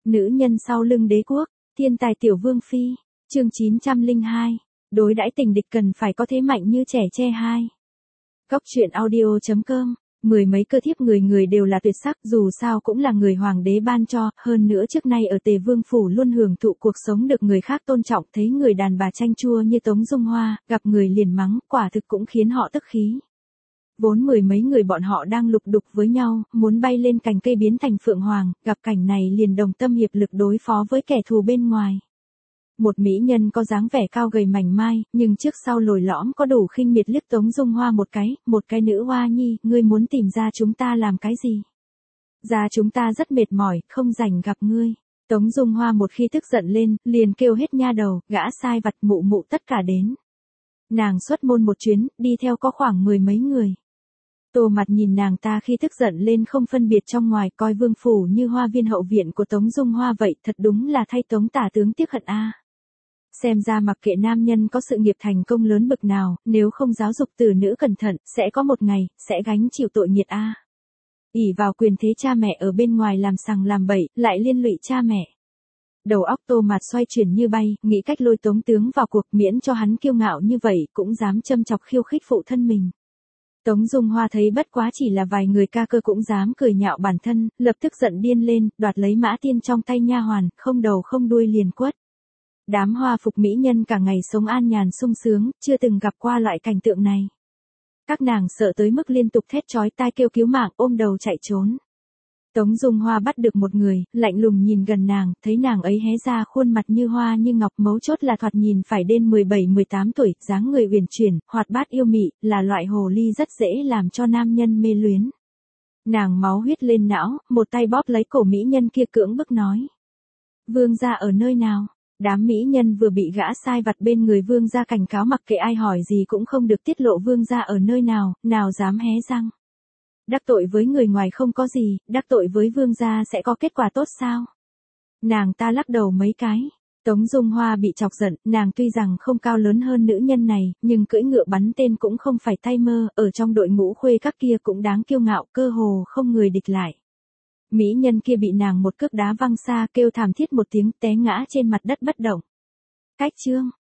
Nữ nhân sau lưng đế quốc, thiên tài tiểu vương phi, chương 902, đối đãi tình địch cần phải có thế mạnh như trẻ tre 2. Góc truyện audio.com, mười mấy cơ thiếp người người đều là tuyệt sắc, dù sao cũng là người hoàng đế ban cho, hơn nữa trước nay ở Tề Vương phủ luôn hưởng thụ cuộc sống được người khác tôn trọng, thấy người đàn bà chanh chua như Tống Dung Hoa, gặp người liền mắng, quả thực cũng khiến họ tức khí. Vốn mười mấy người bọn họ đang lục đục với nhau, muốn bay lên cành cây biến thành phượng hoàng, gặp cảnh này liền đồng tâm hiệp lực đối phó với kẻ thù bên ngoài. Một mỹ nhân có dáng vẻ cao gầy mảnh mai, nhưng trước sau lồi lõm có đủ khinh miệt liếc Tống Dung Hoa một cái nữ hoa nhi, ngươi muốn tìm ra chúng ta làm cái gì? Ra chúng ta rất mệt mỏi, không rảnh gặp ngươi. Tống Dung Hoa một khi tức giận lên, liền kêu hết nha đầu, gã sai vặt mụ mụ tất cả đến. Nàng xuất môn một chuyến, đi theo có khoảng mười mấy người. Tô Mặt nhìn nàng ta khi tức giận lên không phân biệt trong ngoài, coi vương phủ như hoa viên hậu viện của Tống Dung Hoa vậy, thật đúng là thay Tống tả tướng tiếc hận a. Xem ra mặc kệ nam nhân có sự nghiệp thành công lớn bực nào, nếu không giáo dục tử nữ cẩn thận, sẽ có một ngày, sẽ gánh chịu tội nghiệt a. Ỷ vào quyền thế cha mẹ ở bên ngoài làm sằng làm bậy, lại liên lụy cha mẹ. Đầu óc Tô Mạt xoay chuyển như bay, nghĩ cách lôi Tống tướng vào cuộc, miễn cho hắn kiêu ngạo như vậy, cũng dám châm chọc khiêu khích phụ thân mình. Tống Dung Hoa thấy bất quá chỉ là vài người ca cơ cũng dám cười nhạo bản thân, lập tức giận điên lên, đoạt lấy mã tiên trong tay nha hoàn, không đầu không đuôi liền quất. Đám hoa phục mỹ nhân cả ngày sống an nhàn sung sướng, chưa từng gặp qua loại cảnh tượng này. Các nàng sợ tới mức liên tục thét chói tai kêu cứu mạng, ôm đầu chạy trốn. Tống Dung Hoa bắt được một người, lạnh lùng nhìn gần nàng, thấy nàng ấy hé ra khuôn mặt như hoa như ngọc, mấu chốt là thoạt nhìn phải đến 17-18 tuổi, dáng người uyển chuyển, hoạt bát yêu mị, là loại hồ ly rất dễ làm cho nam nhân mê luyến. Nàng máu huyết lên não, một tay bóp lấy cổ mỹ nhân kia cưỡng bức nói. Vương gia ở nơi nào? Đám mỹ nhân vừa bị gã sai vặt bên người vương gia cảnh cáo, mặc kệ ai hỏi gì cũng không được tiết lộ vương gia ở nơi nào, nào dám hé răng. Đắc tội với người ngoài không có gì, đắc tội với vương gia sẽ có kết quả tốt sao? Nàng ta lắc đầu mấy cái. Tống Dung Hoa bị chọc giận, nàng tuy rằng không cao lớn hơn nữ nhân này, nhưng cưỡi ngựa bắn tên cũng không phải tay mơ, ở trong đội ngũ khuê các kia cũng đáng kiêu ngạo, cơ hồ không người địch lại. Mỹ nhân kia bị nàng một cước đá văng xa, kêu thảm thiết một tiếng, té ngã trên mặt đất bất động. Cách chương,